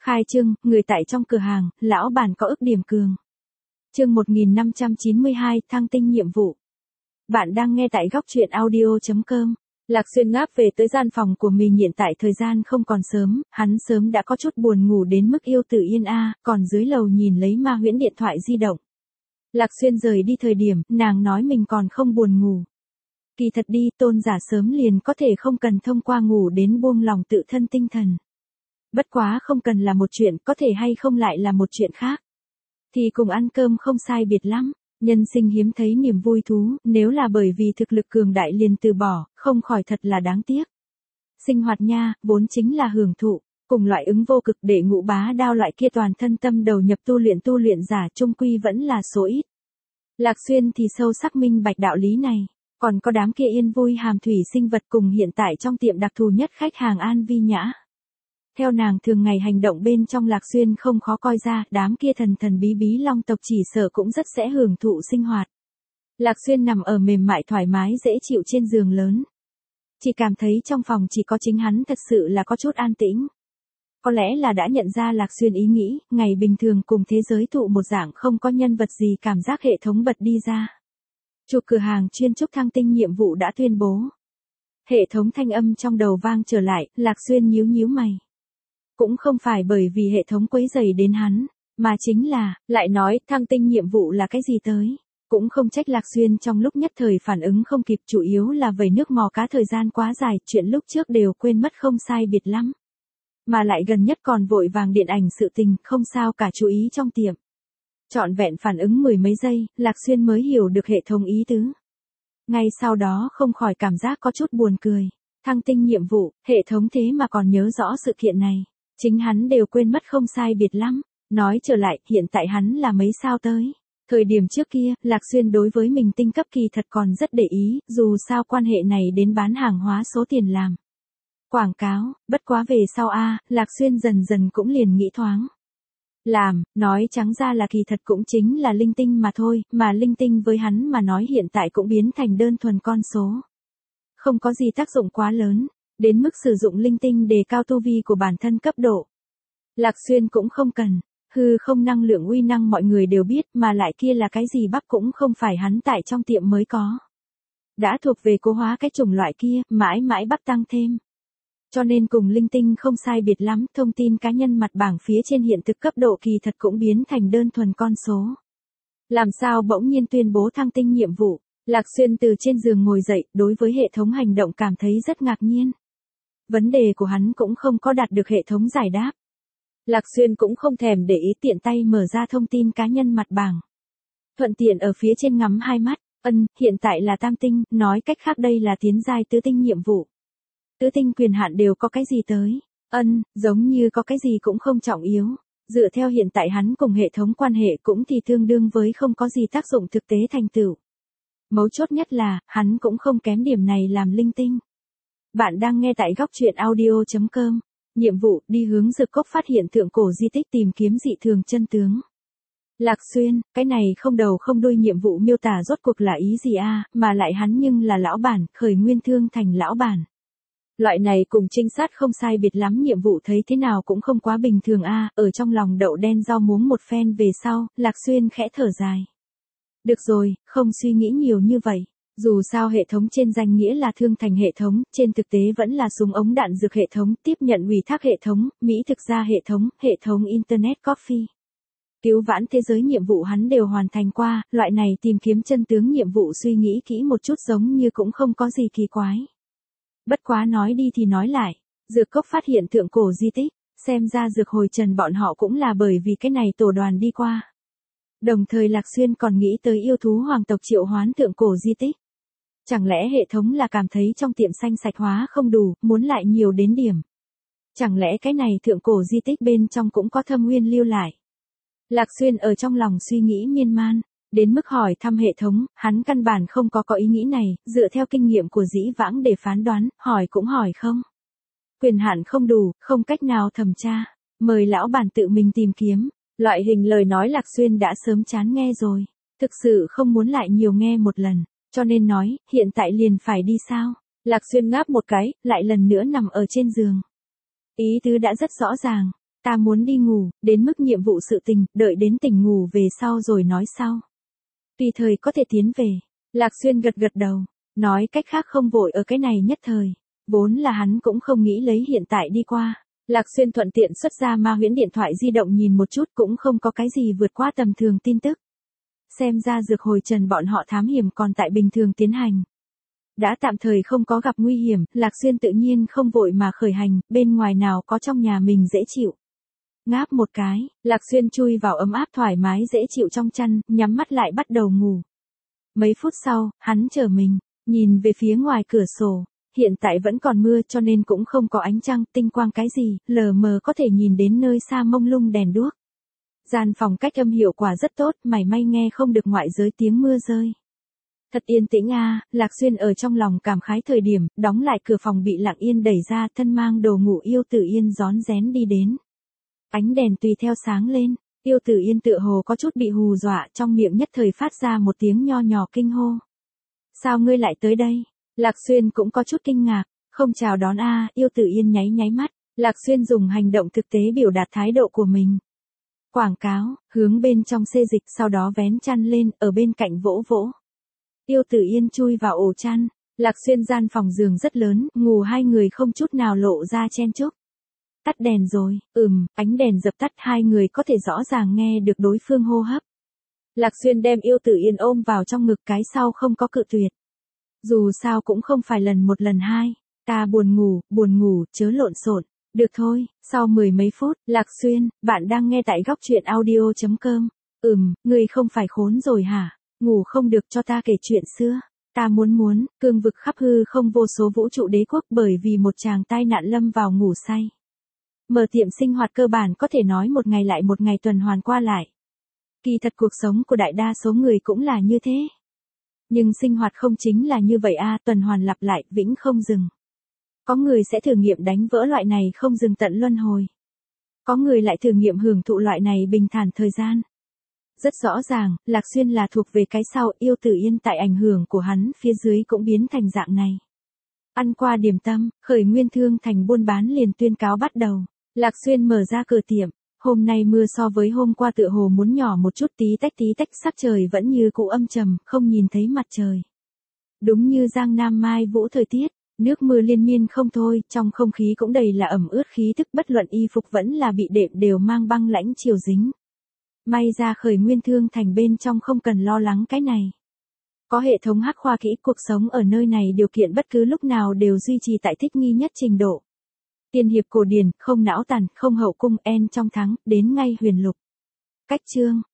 Khai trương, người tại trong cửa hàng, lão bản có ức điểm cường. Chương 1592, thăng tinh nhiệm vụ. Bạn đang nghe tại góc truyện audio.com. Lạc Xuyên ngáp về tới gian phòng của mình, hiện tại thời gian không còn sớm, hắn sớm đã có chút buồn ngủ đến mức yêu tử yên còn dưới lầu nhìn lấy Ma Huyễn điện thoại di động. Lạc Xuyên rời đi thời điểm, nàng nói mình còn không buồn ngủ. Kỳ thật đi, tôn giả sớm liền có thể không cần thông qua ngủ đến buông lòng tự thân tinh thần. Bất quá không cần là một chuyện, có thể hay không lại là một chuyện khác. Thì cùng ăn cơm không sai biệt lắm. Nhân sinh hiếm thấy niềm vui thú, nếu là bởi vì thực lực cường đại liền từ bỏ, không khỏi thật là đáng tiếc. Sinh hoạt nha, vốn chính là hưởng thụ, cùng loại ứng vô cực để ngũ bá đao loại kia toàn thân tâm đầu nhập tu luyện giả trung quy vẫn là số ít. Lạc Xuyên thì sâu sắc minh bạch đạo lý này, còn có đám kia yên vui hàm thủy sinh vật cùng hiện tại trong tiệm đặc thù nhất khách hàng An Vi Nhã. Theo nàng thường ngày hành động bên trong, Lạc Xuyên không khó coi ra, đám kia thần bí long tộc chỉ sợ cũng rất sẽ hưởng thụ sinh hoạt. Lạc Xuyên nằm ở mềm mại thoải mái dễ chịu trên giường lớn. Chỉ cảm thấy trong phòng chỉ có chính hắn thật sự là có chút an tĩnh. Có lẽ là đã nhận ra Lạc Xuyên ý nghĩ, ngày bình thường cùng thế giới thụ một dạng không có nhân vật gì cảm giác hệ thống bật đi ra. Chủ cửa hàng chuyên trúc thăng tinh nhiệm vụ đã tuyên bố. Hệ thống thanh âm trong đầu vang trở lại, Lạc Xuyên nhíu mày. Cũng không phải bởi vì hệ thống quấy rầy đến hắn, mà chính là, lại nói, thăng tinh nhiệm vụ là cái gì tới. Cũng không trách Lạc Xuyên trong lúc nhất thời phản ứng không kịp, chủ yếu là vẩy nước mò cá thời gian quá dài, chuyện lúc trước đều quên mất không sai biệt lắm. Mà lại gần nhất còn vội vàng điện ảnh sự tình, không sao cả chú ý trong tiệm. Trọn vẹn phản ứng mười mấy giây, Lạc Xuyên mới hiểu được hệ thống ý tứ. Ngay sau đó không khỏi cảm giác có chút buồn cười. Thăng tinh nhiệm vụ, hệ thống thế mà còn nhớ rõ sự kiện này. Chính hắn đều quên mất không sai biệt lắm. Nói trở lại, hiện tại hắn là mấy sao tới. Thời điểm trước kia, Lạc Xuyên đối với mình tinh cấp kỳ thật còn rất để ý, dù sao quan hệ này đến bán hàng hóa số tiền làm. Quảng cáo, bất quá về sau Lạc Xuyên dần dần cũng liền nghĩ thoáng. Làm, nói trắng ra là kỳ thật cũng chính là linh tinh mà thôi, mà linh tinh với hắn mà nói hiện tại cũng biến thành đơn thuần con số. Không có gì tác dụng quá lớn, đến mức sử dụng linh tinh đề cao tu vi của bản thân cấp độ. Lạc Xuyên cũng không cần, hư không năng lượng uy năng mọi người đều biết, mà lại kia là cái gì bắp cũng không phải hắn tại trong tiệm mới có. Đã thuộc về cố hóa cái chủng loại kia, mãi mãi bắp tăng thêm. Cho nên cùng linh tinh không sai biệt lắm, thông tin cá nhân mặt bảng phía trên hiện thực cấp độ kỳ thật cũng biến thành đơn thuần con số. Làm sao bỗng nhiên tuyên bố thăng tinh nhiệm vụ, Lạc Xuyên từ trên giường ngồi dậy, đối với hệ thống hành động cảm thấy rất ngạc nhiên. Vấn đề của hắn cũng không có đạt được hệ thống giải đáp. Lạc Xuyên cũng không thèm để ý, tiện tay mở ra thông tin cá nhân mặt bảng. Thuận tiện ở phía trên ngắm hai mắt, hiện tại là tam tinh, nói cách khác đây là tiến giai tứ tinh nhiệm vụ. Tứ tinh quyền hạn đều có cái gì tới? Giống như có cái gì cũng không trọng yếu. Dựa theo hiện tại hắn cùng hệ thống quan hệ cũng thì tương đương với không có gì tác dụng thực tế thành tựu. Mấu chốt nhất là, hắn cũng không kém điểm này làm linh tinh. Bạn đang nghe tại góc truyện audio.com. Nhiệm vụ, đi hướng Dược Cốc phát hiện thượng cổ di tích tìm kiếm dị thường chân tướng. Lạc Xuyên, cái này không đầu không đuôi nhiệm vụ miêu tả rốt cuộc là ý gì mà lại hắn nhưng là lão bản, khởi nguyên thương thành lão bản. Loại này cùng trinh sát không sai biệt lắm nhiệm vụ thấy thế nào cũng không quá bình thường ở trong lòng đậu đen rau muống một phen về sau, Lạc Xuyên khẽ thở dài. Được rồi, không suy nghĩ nhiều như vậy. Dù sao hệ thống trên danh nghĩa là thương thành hệ thống, trên thực tế vẫn là súng ống đạn dược hệ thống, tiếp nhận ủy thác hệ thống, mỹ thực ra hệ thống Internet Coffee. Cứu vãn thế giới nhiệm vụ hắn đều hoàn thành qua, loại này tìm kiếm chân tướng nhiệm vụ suy nghĩ kỹ một chút giống như cũng không có gì kỳ quái. Bất quá nói đi thì nói lại, Dược Cốc phát hiện thượng cổ di tích, xem ra Dược Hồi Trần bọn họ cũng là bởi vì cái này tổ đoàn đi qua. Đồng thời Lạc Xuyên còn nghĩ tới yêu thú hoàng tộc triệu hoán thượng cổ di tích. Chẳng lẽ hệ thống là cảm thấy trong tiệm xanh sạch hóa không đủ, muốn lại nhiều đến điểm. Chẳng lẽ cái này thượng cổ di tích bên trong cũng có thâm nguyên lưu lại. Lạc Xuyên ở trong lòng suy nghĩ miên man, đến mức hỏi thăm hệ thống, hắn căn bản không có ý nghĩ này, dựa theo kinh nghiệm của dĩ vãng để phán đoán, hỏi cũng hỏi không. Quyền hạn không đủ, không cách nào thẩm tra, mời lão bản tự mình tìm kiếm. Loại hình lời nói Lạc Xuyên đã sớm chán nghe rồi, thực sự không muốn lại nhiều nghe một lần, cho nên nói, hiện tại liền phải đi sao? Lạc Xuyên ngáp một cái, lại lần nữa nằm ở trên giường. Ý tứ đã rất rõ ràng, Ta muốn đi ngủ, đến mức nhiệm vụ sự tình, đợi đến tỉnh ngủ về sau rồi nói sau. Tùy thời có thể tiến về. Lạc Xuyên gật gật đầu, nói cách khác không vội ở cái này nhất thời. Vốn là hắn cũng không nghĩ lấy hiện tại đi qua. Lạc Xuyên thuận tiện xuất ra ma huyễn điện thoại di động nhìn một chút cũng không có cái gì vượt qua tầm thường tin tức. Xem ra dược hồi trần bọn họ thám hiểm còn tại bình thường tiến hành. Đã tạm thời không có gặp nguy hiểm, Lạc Xuyên tự nhiên không vội mà khởi hành, bên ngoài nào có trong nhà mình dễ chịu. Ngáp một cái, Lạc Xuyên chui vào ấm áp thoải mái dễ chịu trong chăn, nhắm mắt lại bắt đầu ngủ. Mấy phút sau, hắn trở mình, nhìn về phía ngoài cửa sổ. Hiện tại vẫn còn mưa cho nên cũng không có ánh trăng, tinh quang cái gì, lờ mờ có thể nhìn đến nơi xa mông lung đèn đuốc. Gian phòng cách âm hiệu quả rất tốt, mảy may nghe không được ngoại giới tiếng mưa rơi. Thật yên tĩnh a, Lạc Xuyên ở trong lòng cảm khái thời điểm, đóng lại cửa phòng bị Lặng Yên đẩy ra, thân mang đồ ngủ Yêu Tử Yên rón rén đi đến. Ánh đèn tùy theo sáng lên, Yêu Tử Yên tựa hồ có chút bị hù dọa, trong miệng nhất thời phát ra một tiếng nho nhỏ kinh hô. Sao ngươi lại tới đây? Lạc Xuyên cũng có chút kinh ngạc, không chào đón a, Yêu Tử Yên nháy nháy mắt, Lạc Xuyên dùng hành động thực tế biểu đạt thái độ của mình. Quảng cáo, hướng bên trong xê dịch sau đó vén chăn lên, ở bên cạnh vỗ vỗ. Yêu Tử Yên chui vào ổ chăn, Lạc Xuyên gian phòng giường rất lớn, ngủ hai người không chút nào lộ ra chen chúc. Tắt đèn rồi, ánh đèn dập tắt hai người có thể rõ ràng nghe được đối phương hô hấp. Lạc Xuyên đem Yêu Tử Yên ôm vào trong ngực cái sau không có cự tuyệt. Dù sao cũng không phải lần một lần hai, ta buồn ngủ, chớ lộn xộn. Được thôi, sau mười mấy phút, Lạc Xuyên, bạn đang nghe tại góc truyện audio.com. Ngươi không phải khốn rồi hả? Ngủ không được cho ta kể chuyện xưa. Ta muốn, cương vực khắp hư không vô số vũ trụ đế quốc bởi vì một chàng tai nạn lâm vào ngủ say. Mở tiệm sinh hoạt cơ bản có thể nói một ngày lại một ngày tuần hoàn qua lại. Kỳ thật cuộc sống của đại đa số người cũng là như thế. Nhưng sinh hoạt không chính là như vậy a, tuần hoàn lặp lại, vĩnh không dừng. Có người sẽ thử nghiệm đánh vỡ loại này không dừng tận luân hồi. Có người lại thử nghiệm hưởng thụ loại này bình thản thời gian. Rất rõ ràng, Lạc Xuyên là thuộc về cái sau, Yêu Tử Yên tại ảnh hưởng của hắn phía dưới cũng biến thành dạng này. Ăn qua điểm tâm, Khởi Nguyên Thương Thành buôn bán liền tuyên cáo bắt đầu. Lạc Xuyên mở ra cửa tiệm, hôm nay mưa so với hôm qua tựa hồ muốn nhỏ một chút, tí tách sắc trời vẫn như cũ âm trầm, không nhìn thấy mặt trời. Đúng như Giang Nam Mai Vũ thời tiết, nước mưa liên miên không thôi, trong không khí cũng đầy là ẩm ướt khí tức, bất luận y phục vẫn là bị đệm đều mang băng lãnh chiều dính. May ra Khởi Nguyên Thương Thành bên trong không cần lo lắng cái này. Có hệ thống hắc khoa kỹ, cuộc sống ở nơi này điều kiện bất cứ lúc nào đều duy trì tại thích nghi nhất trình độ. Tiên hiệp cổ điển, không não tàn, không hậu cung, en trong thắng, đến ngay huyền lục. Cách chương,